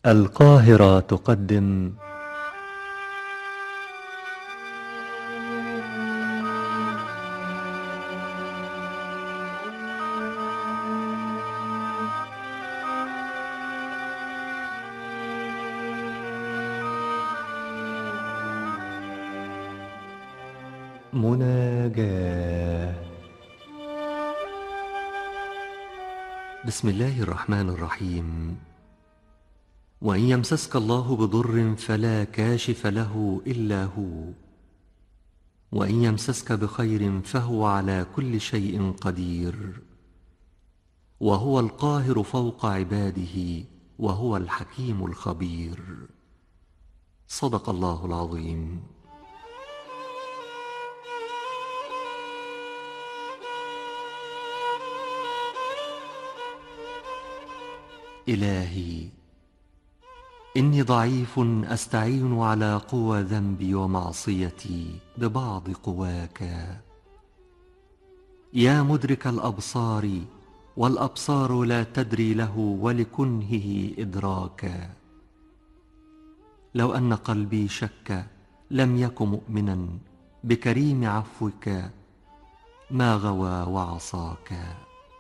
القاهرة تقدم مناجاة. بسم الله الرحمن الرحيم. وإن يمسسك الله بضر فلا كاشف له إلا هو، وإن يمسسك بخير فهو على كل شيء قدير، وهو القاهر فوق عباده، وهو الحكيم الخبير. صدق الله العظيم. إلهي، إني ضعيف أستعين على قوى ذنبي ومعصيتي ببعض قواك، يا مدرك الأبصار والأبصار لا تدري له ولكنهه إدراكا. لو أن قلبي شك لم يك مؤمنا بكريم عفوك، ما غوى وعصاك.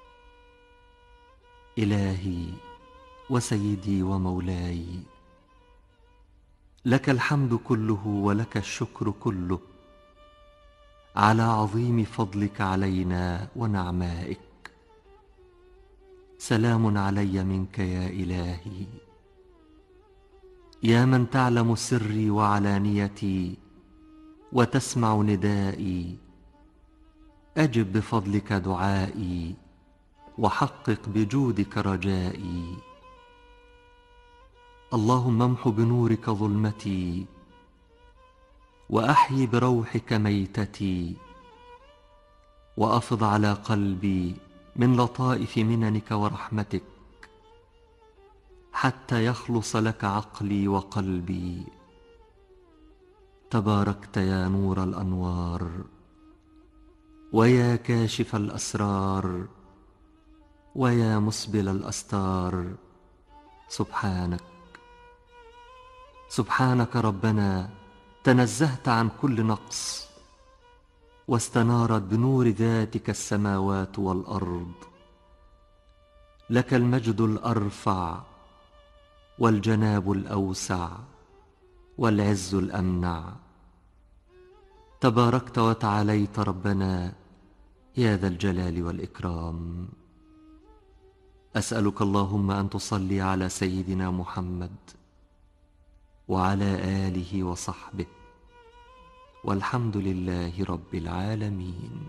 إلهي وسيدي ومولاي، لك الحمد كله ولك الشكر كله على عظيم فضلك علينا ونعمائك. سلام علي منك يا إلهي، يا من تعلم سري وعلانيتي وتسمع ندائي. أجب بفضلك دعائي وحقق بجودك رجائي. اللهم امح بنورك ظلمتي وأحيي بروحك ميتتي، وأفض على قلبي من لطائف مننك ورحمتك، حتى يخلص لك عقلي وقلبي. تباركت يا نور الأنوار، ويا كاشف الأسرار، ويا مسبل الأستار. سبحانك سبحانك ربنا، تنزهت عن كل نقص، واستنارت بنور ذاتك السماوات والأرض. لك المجد الأرفع والجناب الأوسع والعز الأمنع. تباركت وتعاليت ربنا يا ذا الجلال والإكرام. أسألك اللهم أن تصلي على سيدنا محمد وعلى آله وصحبه، والحمد لله رب العالمين.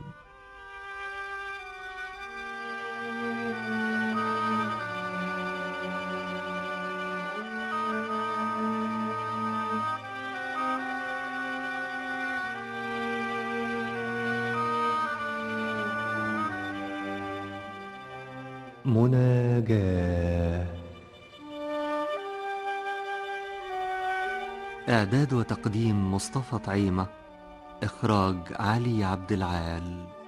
مناجاة. إعداد وتقديم مصطفى طعيمة. إخراج علي عبد العال.